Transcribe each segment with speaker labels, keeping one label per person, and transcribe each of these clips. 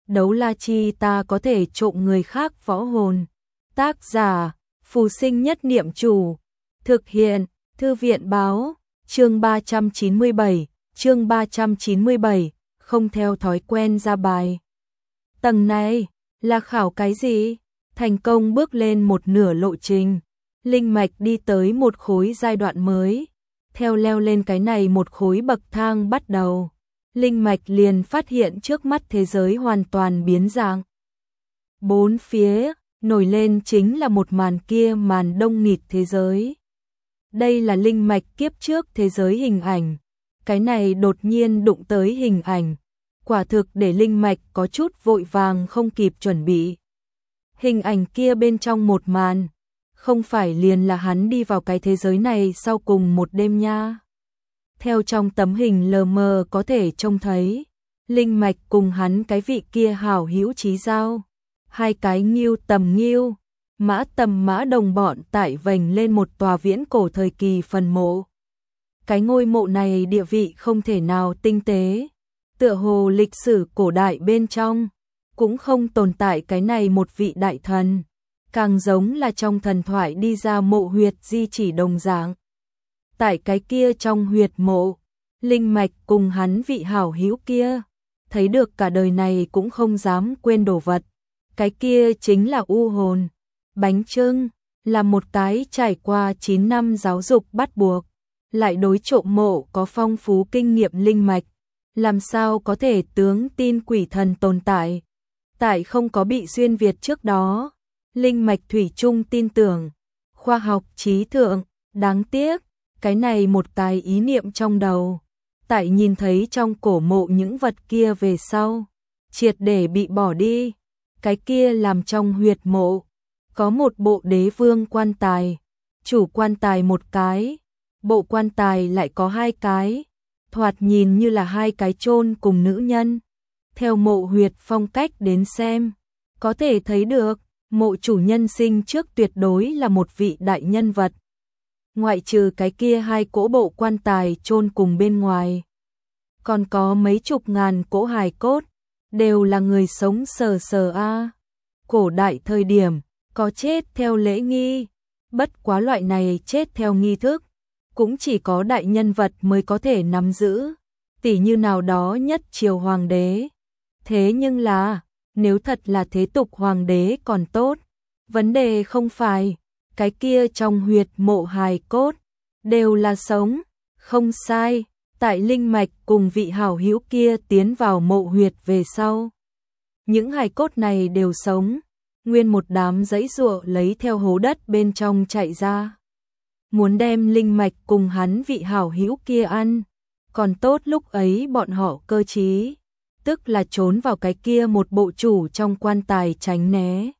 Speaker 1: đấu la chi ta có thể trộm người khác võ hồn. Tác giả, Phù Sinh Nhất Niệm Chủ. Thực hiện, Thư viện báo, chương 397, không theo thói quen ra bài. Tầng này, là khảo cái gì? Thành công bước lên một nửa lộ trình. Linh mạch đi tới một khối giai đoạn mới. Theo leo lên cái này một khối bậc thang bắt đầu. Linh mạch liền phát hiện trước mắt thế giới hoàn toàn biến dạng. Bốn phía, nổi lên chính là một màn kia màn đông nghịt thế giới. Đây là linh mạch kiếp trước thế giới hình ảnh. Cái này đột nhiên đụng tới hình ảnh. Quả thực để linh mạch có chút vội vàng không kịp chuẩn bị. Hình ảnh kia bên trong một màn. Không phải liền là hắn đi vào cái thế giới này sau cùng một đêm nha. Theo trong tấm hình lờ mờ có thể trông thấy, linh mạch cùng hắn cái vị kia hảo hữu chí giao, hai cái Ngưu Tầm Ngưu, Mã Tầm Mã đồng bọn tại vành lên một tòa viễn cổ thời kỳ phần mộ. Cái ngôi mộ này địa vị không thể nào tinh tế, tựa hồ lịch sử cổ đại bên trong, cũng không tồn tại cái này một vị đại thần, càng giống là trong thần thoại đi ra mộ huyệt di chỉ đồng dạng. Tại cái kia trong huyệt mộ, linh mạch cùng hắn vị hảo hữu kia, thấy được cả đời này cũng không dám quên đồ vật. Cái kia chính là u hồn, bánh chưng, là một cái trải qua 9 năm giáo dục bắt buộc, lại đối trộm mộ có phong phú kinh nghiệm linh mạch, làm sao có thể tướng tin quỷ thần tồn tại. Tại không có bị xuyên Việt trước đó, linh mạch thủy chung tin tưởng, khoa học trí thượng, đáng tiếc. Cái này một cái ý niệm trong đầu, tại nhìn thấy trong cổ mộ những vật kia về sau, triệt để bị bỏ đi. Cái kia làm trong huyệt mộ, có một bộ đế vương quan tài, chủ quan tài một cái, bộ quan tài lại có hai cái, thoạt nhìn như là hai cái chôn cùng nữ nhân. Theo mộ huyệt phong cách đến xem, có thể thấy được, mộ chủ nhân sinh trước tuyệt đối là một vị đại nhân vật. Ngoại trừ cái kia hai cỗ bộ quan tài chôn cùng bên ngoài, còn có mấy chục ngàn cỗ hài cốt, đều là người sống sờ sờ a. Cổ đại thời điểm, có chết theo lễ nghi, bất quá loại này chết theo nghi thức, cũng chỉ có đại nhân vật mới có thể nắm giữ, tỉ như nào đó nhất triều hoàng đế. Thế nhưng là, nếu thật là thế tục hoàng đế còn tốt, vấn đề không phải cái kia trong huyệt mộ hài cốt đều là sống, không sai. Tại linh mạch cùng vị hảo hữu kia tiến vào mộ huyệt về sau, những hài cốt này đều sống, nguyên một đám giãy giụa lấy theo hố đất bên trong chạy ra, muốn đem linh mạch cùng hắn vị hảo hữu kia ăn. Còn tốt lúc ấy bọn họ cơ trí, tức là trốn vào cái kia một bộ chủ trong quan tài tránh né.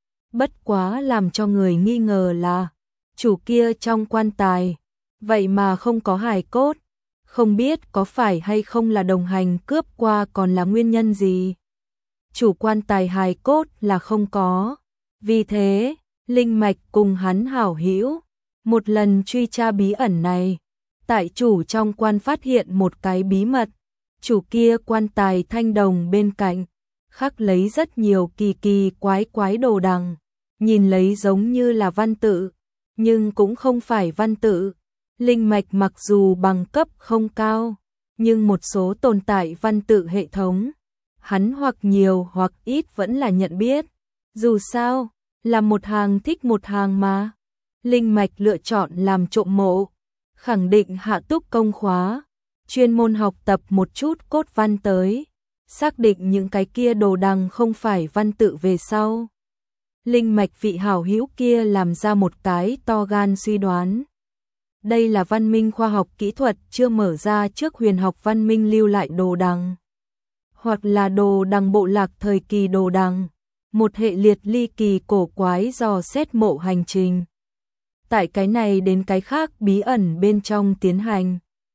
Speaker 1: Bất quá làm cho người nghi ngờ là, chủ kia trong quan tài, vậy mà không có hài cốt, không biết có phải hay không là đồng hành cướp qua còn là nguyên nhân gì. Chủ quan tài hài cốt là không có, vì thế, linh mạch cùng hắn hảo hữu, một lần truy tra bí ẩn này, tại chủ trong quan phát hiện một cái bí mật, chủ kia quan tài thanh đồng bên cạnh, khắc lấy rất nhiều kỳ kỳ quái quái đồ đằng, nhìn lấy giống như là văn tự, nhưng cũng không phải văn tự. Linh mạch mặc dù bằng cấp không cao, nhưng một số tồn tại văn tự hệ thống, hắn hoặc nhiều hoặc ít vẫn là nhận biết. Dù sao, là một hàng thích một hàng mà. Linh mạch lựa chọn làm trộm mộ, khẳng định hạ túc công khóa, chuyên môn học tập một chút cốt văn tới, xác định những cái kia đồ đằng không phải văn tự về sau. Linh mạch vị hảo hữu kia làm ra một cái to gan suy đoán. Đây là văn minh khoa học kỹ thuật chưa mở ra trước huyền học văn minh lưu lại đồ đằng. Hoặc là đồ đằng bộ lạc thời kỳ đồ đằng, một hệ liệt ly kỳ cổ quái dò xét mộ hành trình. Tại cái này đến cái khác bí ẩn bên trong tiến hành.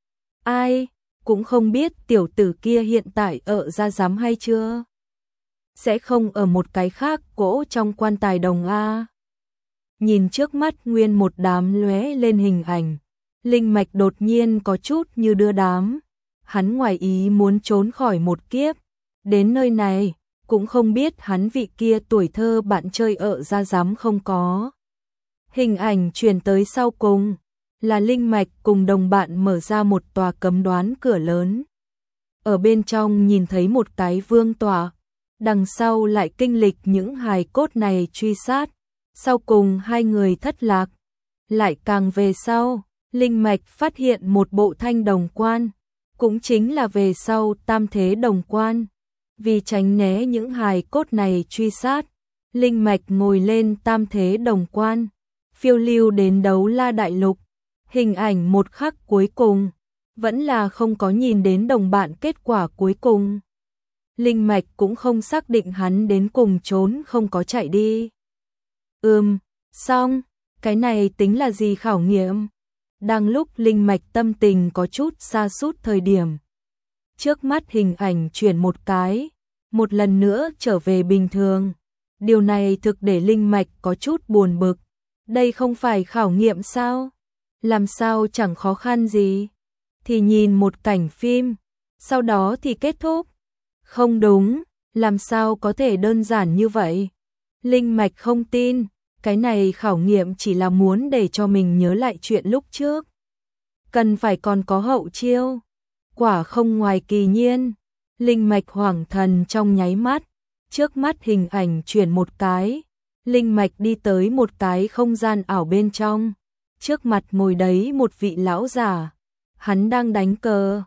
Speaker 1: Ai, cũng không biết tiểu tử kia hiện tại ở ra giám hay chưa. Sẽ không ở một cái khác cỗ trong quan tài đồng A. Nhìn trước mắt nguyên một đám lóe lên hình ảnh, linh mạch đột nhiên có chút như đưa đám. Hắn ngoài ý muốn trốn khỏi một kiếp, đến nơi này, cũng không biết hắn vị kia tuổi thơ bạn chơi ở ra dám không có. Hình ảnh truyền tới sau cùng là Linh Mạch cùng đồng bạn mở ra một tòa cấm đoán cửa lớn. Ở bên trong nhìn thấy một cái vương tọa, đằng sau lại kinh lịch những hài cốt này truy sát, sau cùng hai người thất lạc. Lại càng về sau, Linh Mạch phát hiện một bộ thanh đồng quan, cũng chính là về sau tam thế đồng quan. Vì tránh né những hài cốt này truy sát, Linh Mạch ngồi lên tam thế đồng quan, phiêu lưu đến Đấu La Đại Lục. Hình ảnh một khắc cuối cùng, vẫn là không có nhìn đến đồng bạn kết quả cuối cùng. Linh Mạch cũng không xác định hắn đến cùng trốn không có chạy đi. Xong, cái này tính là gì khảo nghiệm? Đang lúc Linh Mạch tâm tình có chút sa sút thời điểm. Trước mắt hình ảnh chuyển một cái, một lần nữa trở về bình thường. Điều này thực để Linh Mạch có chút buồn bực. Đây không phải khảo nghiệm sao? Làm sao chẳng khó khăn gì? Thì nhìn một cảnh phim, sau đó thì kết thúc. Không đúng, làm sao có thể đơn giản như vậy? Linh Mạch không tin, cái này khảo nghiệm chỉ là muốn để cho mình nhớ lại chuyện lúc trước. Cần phải còn có hậu chiêu. Quả không ngoài kỳ nhiên. Linh Mạch hoảng thần trong nháy mắt, trước mắt hình ảnh chuyển một cái. Linh Mạch đi tới một cái không gian ảo bên trong. Trước mặt ngồi đấy một vị lão già. Hắn đang đánh cờ.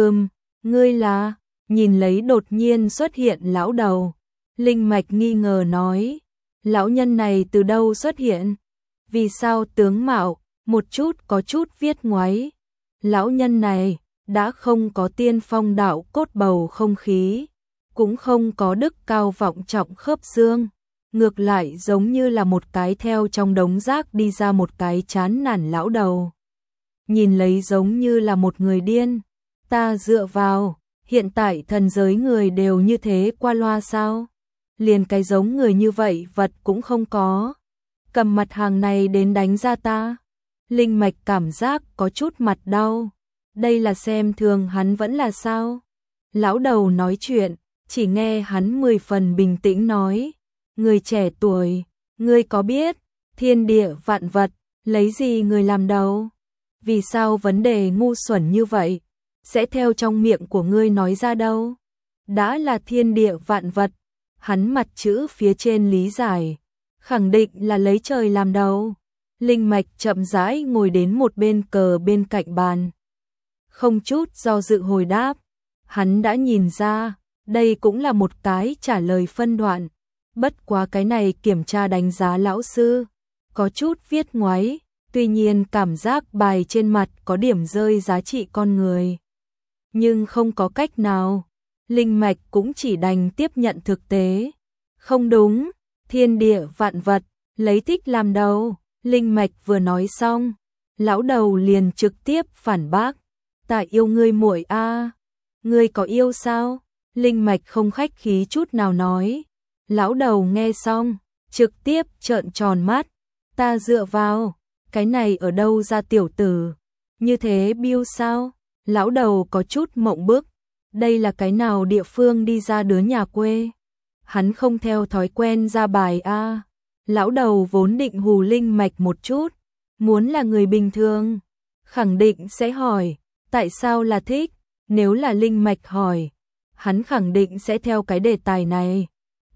Speaker 1: Ngươi là... Nhìn lấy đột nhiên xuất hiện lão đầu. Linh Mạch nghi ngờ nói. Lão nhân này từ đâu xuất hiện? Vì sao tướng mạo, một chút có chút viết ngoáy. Lão nhân này đã không có tiên phong đạo cốt bầu không khí, cũng không có đức cao vọng trọng khớp xương. Ngược lại giống như là một cái theo trong đống rác đi ra một cái chán nản lão đầu. Nhìn lấy giống như là một người điên. Ta dựa vào, hiện tại thần giới người đều như thế qua loa sao? Liền cái giống người như vậy vật cũng không có. Cầm mặt hàng này đến đánh ra ta. Linh Mạch cảm giác có chút mặt đau. Đây là xem thường hắn vẫn là sao? Lão đầu nói chuyện, chỉ nghe hắn 10 phần bình tĩnh nói. Người trẻ tuổi, ngươi có biết, thiên địa vạn vật, lấy gì người làm đầu? Vì sao vấn đề ngu xuẩn như vậy, sẽ theo trong miệng của ngươi nói ra đâu? Đã là thiên địa vạn vật, hắn mặt chữ phía trên lý giải, khẳng định là lấy trời làm đầu. Linh Mạch chậm rãi ngồi đến một bên cờ bên cạnh bàn. Không chút do dự hồi đáp, hắn đã nhìn ra, đây cũng là một cái trả lời phân đoạn. Bất quá cái này kiểm tra đánh giá lão sư, có chút viết ngoáy, tuy nhiên cảm giác bài trên mặt có điểm rơi giá trị con người. Nhưng không có cách nào, Linh Mạch cũng chỉ đành tiếp nhận thực tế. Không đúng, thiên địa vạn vật, lấy thích làm đầu. Linh Mạch vừa nói xong, lão đầu liền trực tiếp phản bác. Ta yêu ngươi muội a. Ngươi có yêu sao? Linh Mạch không khách khí chút nào nói. Lão đầu nghe xong, trực tiếp trợn tròn mắt. Ta dựa vào, cái này ở đâu ra tiểu tử? Như thế biêu sao? Lão đầu có chút mộng bức. Đây là cái nào địa phương đi ra đứa nhà quê? Hắn không theo thói quen ra bài a. Lão đầu vốn định hù Linh Mạch một chút. Muốn là người bình thường, khẳng định sẽ hỏi, tại sao là thích? Nếu là Linh Mạch hỏi, hắn khẳng định sẽ theo cái đề tài này.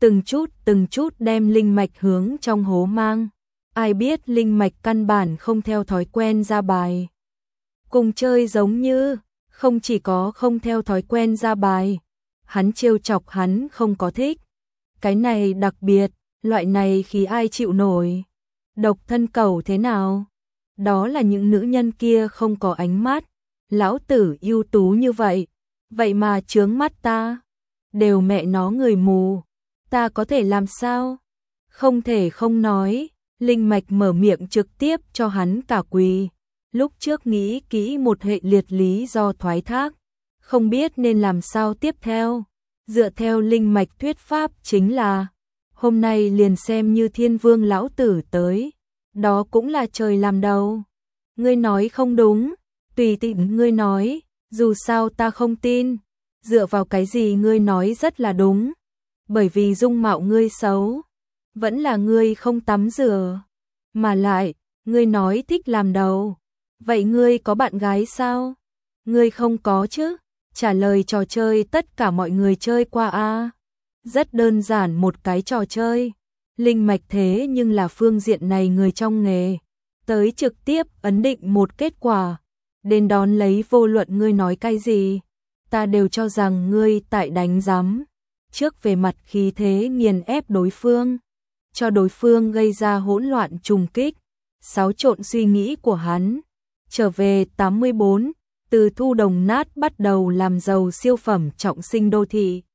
Speaker 1: Từng chút đem Linh Mạch hướng trong hố mang. Ai biết Linh Mạch căn bản không theo thói quen ra bài. Cùng chơi giống như, không chỉ có không theo thói quen ra bài, hắn trêu chọc hắn không có thích. Cái này đặc biệt, loại này khi ai chịu nổi. Độc thân cầu thế nào? Đó là những nữ nhân kia không có ánh mắt. Lão tử ưu tú như vậy, vậy mà chướng mắt ta. Đều mẹ nó người mù, ta có thể làm sao? Không thể không nói. Linh Mạch mở miệng trực tiếp cho hắn cả quỳ. Lúc trước nghĩ kỹ một hệ liệt lý do thoái thác, không biết nên làm sao tiếp theo. Dựa theo Linh Mạch thuyết pháp chính là, hôm nay liền xem như Thiên Vương lão tử tới, đó cũng là trời làm đầu. Ngươi nói không đúng, tùy tiện ngươi nói, dù sao ta không tin. Dựa vào cái gì ngươi nói rất là đúng? bởi vì dung mạo ngươi xấu, vẫn là ngươi không tắm rửa, mà lại, ngươi nói thích làm đầu. Vậy ngươi có bạn gái sao? Ngươi không có chứ? Trả lời trò chơi tất cả mọi người chơi qua a. Rất đơn giản một cái trò chơi. Linh mạch thế nhưng là phương diện này người trong nghề. Tới trực tiếp ấn định một kết quả. Đến đón lấy vô luận ngươi nói cái gì. Ta đều cho rằng ngươi tại đánh giám. Trước về mặt khí thế nghiền ép đối phương. Cho đối phương gây ra hỗn loạn trùng kích. Xáo trộn suy nghĩ của hắn. Trở về 84, từ thu đồng nát bắt đầu làm giàu siêu phẩm trọng sinh đô thị.